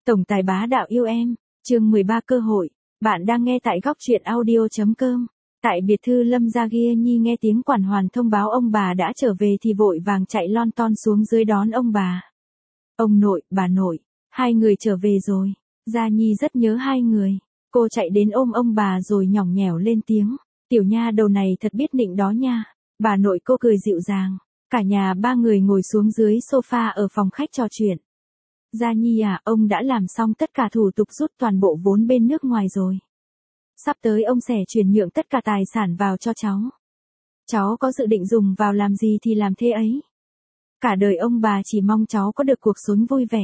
Tổng tài bá đạo yêu em, chương 13 cơ hội, bạn đang nghe tại góc truyện audio.com. Tại biệt thư Lâm Gia Gia Nhi nghe tiếng quản hoàn thông báo ông bà đã trở về thì vội vàng chạy lon ton xuống dưới đón ông bà. Ông nội, bà nội, hai người trở về rồi. Gia Nhi rất nhớ hai người. Cô chạy đến ôm ông bà rồi nhỏng nhẽo lên tiếng. Tiểu nha đầu này thật biết nịnh đó nha. Bà nội cô cười dịu dàng. Cả nhà ba người ngồi xuống dưới sofa ở phòng khách trò chuyện. Gia Nhi à, ông đã làm xong tất cả thủ tục rút toàn bộ vốn bên nước ngoài rồi. Sắp tới ông sẽ chuyển nhượng tất cả tài sản vào cho cháu. Cháu có dự định dùng vào làm gì thì làm thế ấy. Cả đời ông bà chỉ mong cháu có được cuộc sống vui vẻ.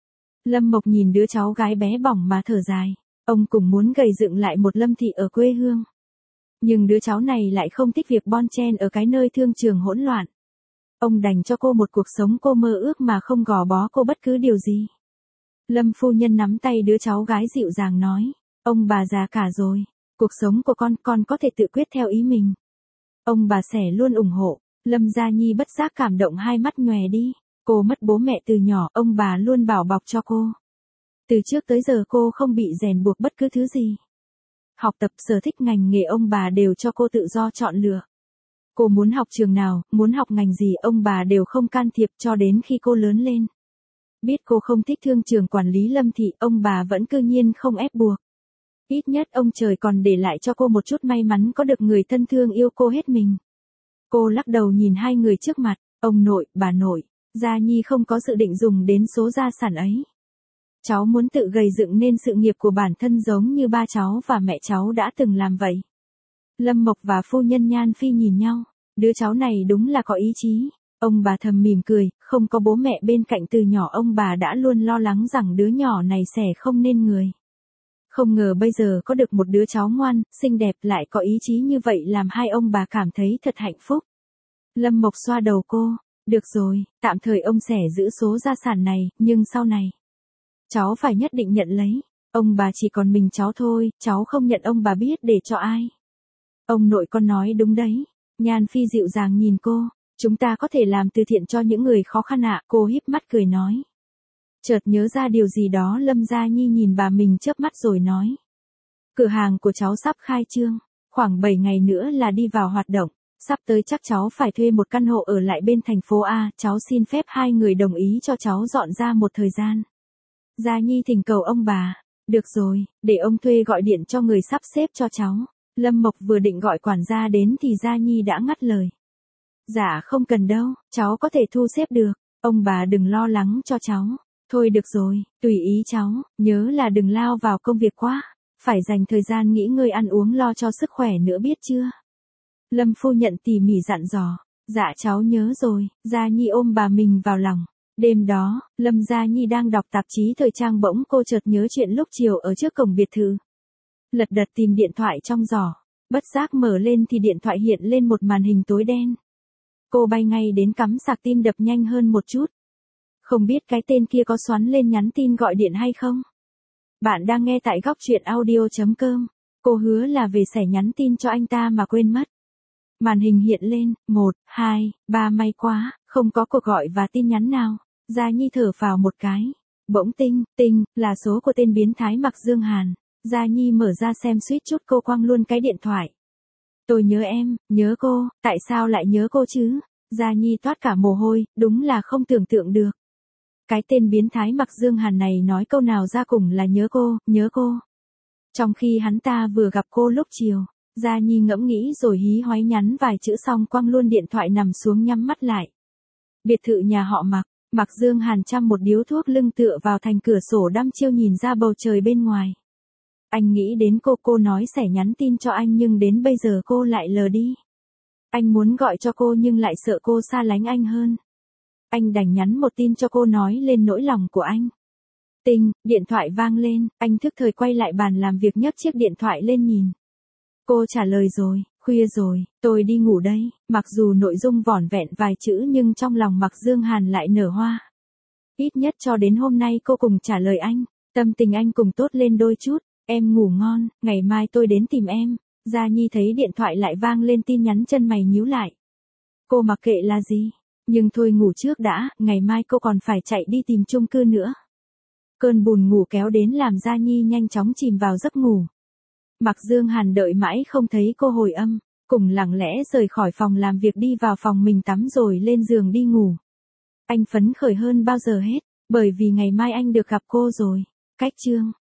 Lâm Mộc nhìn đứa cháu gái bé bỏng mà thở dài. Ông cũng muốn gầy dựng lại một Lâm thị ở quê hương. Nhưng đứa cháu này lại không thích việc bon chen ở cái nơi thương trường hỗn loạn. Ông đành cho cô một cuộc sống cô mơ ước mà không gò bó cô bất cứ điều gì. Lâm phu nhân nắm tay đứa cháu gái dịu dàng nói. Ông bà già cả rồi. Cuộc sống của con có thể tự quyết theo ý mình. Ông bà sẽ luôn ủng hộ. Lâm Gia Nhi bất giác cảm động hai mắt nhòe đi. Cô mất bố mẹ từ nhỏ, ông bà luôn bảo bọc cho cô. Từ trước tới giờ cô không bị rèn buộc bất cứ thứ gì. Học tập sở thích ngành nghề ông bà đều cho cô tự do chọn lựa. Cô muốn học trường nào, muốn học ngành gì ông bà đều không can thiệp cho đến khi cô lớn lên. Biết cô không thích thương trường quản lý Lâm thị, ông bà vẫn cư nhiên không ép buộc. Ít nhất ông trời còn để lại cho cô một chút may mắn có được người thân thương yêu cô hết mình. Cô lắc đầu nhìn hai người trước mặt, ông nội, bà nội, Gia Nhi không có dự định dùng đến số gia sản ấy. Cháu muốn tự gầy dựng nên sự nghiệp của bản thân giống như ba cháu và mẹ cháu đã từng làm vậy. Lâm Mộc và phu nhân Nhan Phi nhìn nhau, đứa cháu này đúng là có ý chí. Ông bà thầm mỉm cười, không có bố mẹ bên cạnh từ nhỏ ông bà đã luôn lo lắng rằng đứa nhỏ này sẽ không nên người. Không ngờ bây giờ có được một đứa cháu ngoan, xinh đẹp lại có ý chí như vậy làm hai ông bà cảm thấy thật hạnh phúc. Lâm Mộc xoa đầu cô, được rồi, tạm thời ông sẽ giữ số gia sản này, nhưng sau này, cháu phải nhất định nhận lấy. Ông bà chỉ còn mình cháu thôi, cháu không nhận ông bà biết để cho ai. Ông nội con nói đúng đấy. Nhan Phi dịu dàng nhìn cô. Chúng ta có thể làm từ thiện cho những người khó khăn ạ. Cô híp mắt cười nói. Chợt nhớ ra điều gì đó Lâm Gia Nhi nhìn bà mình chớp mắt rồi nói. Cửa hàng của cháu sắp khai trương. Khoảng 7 ngày nữa là đi vào hoạt động. Sắp tới chắc cháu phải thuê một căn hộ ở lại bên thành phố A. Cháu xin phép hai người đồng ý cho cháu dọn ra một thời gian. Gia Nhi thỉnh cầu ông bà. Được rồi, để ông thuê gọi điện cho người sắp xếp cho cháu. Lâm Mộc vừa định gọi quản gia đến thì Gia Nhi đã ngắt lời. Dạ không cần đâu, cháu có thể thu xếp được. Ông bà đừng lo lắng cho cháu. Thôi được rồi, tùy ý cháu, nhớ là đừng lao vào công việc quá. Phải dành thời gian nghỉ ngơi ăn uống lo cho sức khỏe nữa biết chưa? Lâm phu nhận tỉ mỉ dặn dò. Dạ cháu nhớ rồi. Gia Nhi ôm bà mình vào lòng. Đêm đó, Lâm Gia Nhi đang đọc tạp chí thời trang bỗng cô chợt nhớ chuyện lúc chiều ở trước cổng biệt thự. Lật đật tìm điện thoại trong giỏ, bất giác mở lên thì điện thoại hiện lên một màn hình tối đen. Cô bay ngay đến cắm sạc tim đập nhanh hơn một chút. Không biết cái tên kia có xoắn lên nhắn tin gọi điện hay không? Bạn đang nghe tại góc truyện audio.com. Cô hứa là về sẽ nhắn tin cho anh ta mà quên mất. Màn hình hiện lên, 1, 2, 3 may quá, không có cuộc gọi và tin nhắn nào. Gia Nhi thở phào một cái. Bỗng tinh, là số của tên biến thái Mạc Dương Hàn. Gia Nhi mở ra xem suýt chút cô quăng luôn cái điện thoại. Tôi nhớ em, nhớ cô, tại sao lại nhớ cô chứ? Gia Nhi toát cả mồ hôi, đúng là không tưởng tượng được. Cái tên biến thái Mạc Dương Hàn này nói câu nào ra cùng là nhớ cô. Trong khi hắn ta vừa gặp cô lúc chiều, Gia Nhi ngẫm nghĩ rồi hí hoáy nhắn vài chữ xong quăng luôn điện thoại nằm xuống nhắm mắt lại. Biệt thự nhà họ Mạc Dương Hàn chăm một điếu thuốc lưng tựa vào thành cửa sổ đăm chiêu nhìn ra bầu trời bên ngoài. Anh nghĩ đến cô nói sẽ nhắn tin cho anh nhưng đến bây giờ cô lại lờ đi. Anh muốn gọi cho cô nhưng lại sợ cô xa lánh anh hơn. Anh đành nhắn một tin cho cô nói lên nỗi lòng của anh. Điện thoại vang lên, anh thức thời quay lại bàn làm việc nhấc chiếc điện thoại lên nhìn. Cô trả lời rồi, khuya rồi, tôi đi ngủ đây. Mặc dù nội dung vỏn vẹn vài chữ nhưng trong lòng Mạc Dương Hàn lại nở hoa. Ít nhất cho đến hôm nay cô cùng trả lời anh, tâm tình anh cùng tốt lên đôi chút. Em ngủ ngon, ngày mai tôi đến tìm em. Gia Nhi thấy điện thoại lại vang lên tin nhắn chân mày nhíu lại. Cô mặc kệ là gì, nhưng thôi ngủ trước đã, ngày mai cô còn phải chạy đi tìm chung cư nữa. Cơn buồn ngủ kéo đến làm Gia Nhi nhanh chóng chìm vào giấc ngủ. Mạc Dương Hàn đợi mãi không thấy cô hồi âm, cùng lặng lẽ rời khỏi phòng làm việc đi vào phòng mình tắm rồi lên giường đi ngủ. Anh phấn khởi hơn bao giờ hết, bởi vì ngày mai anh được gặp cô rồi. Cách chương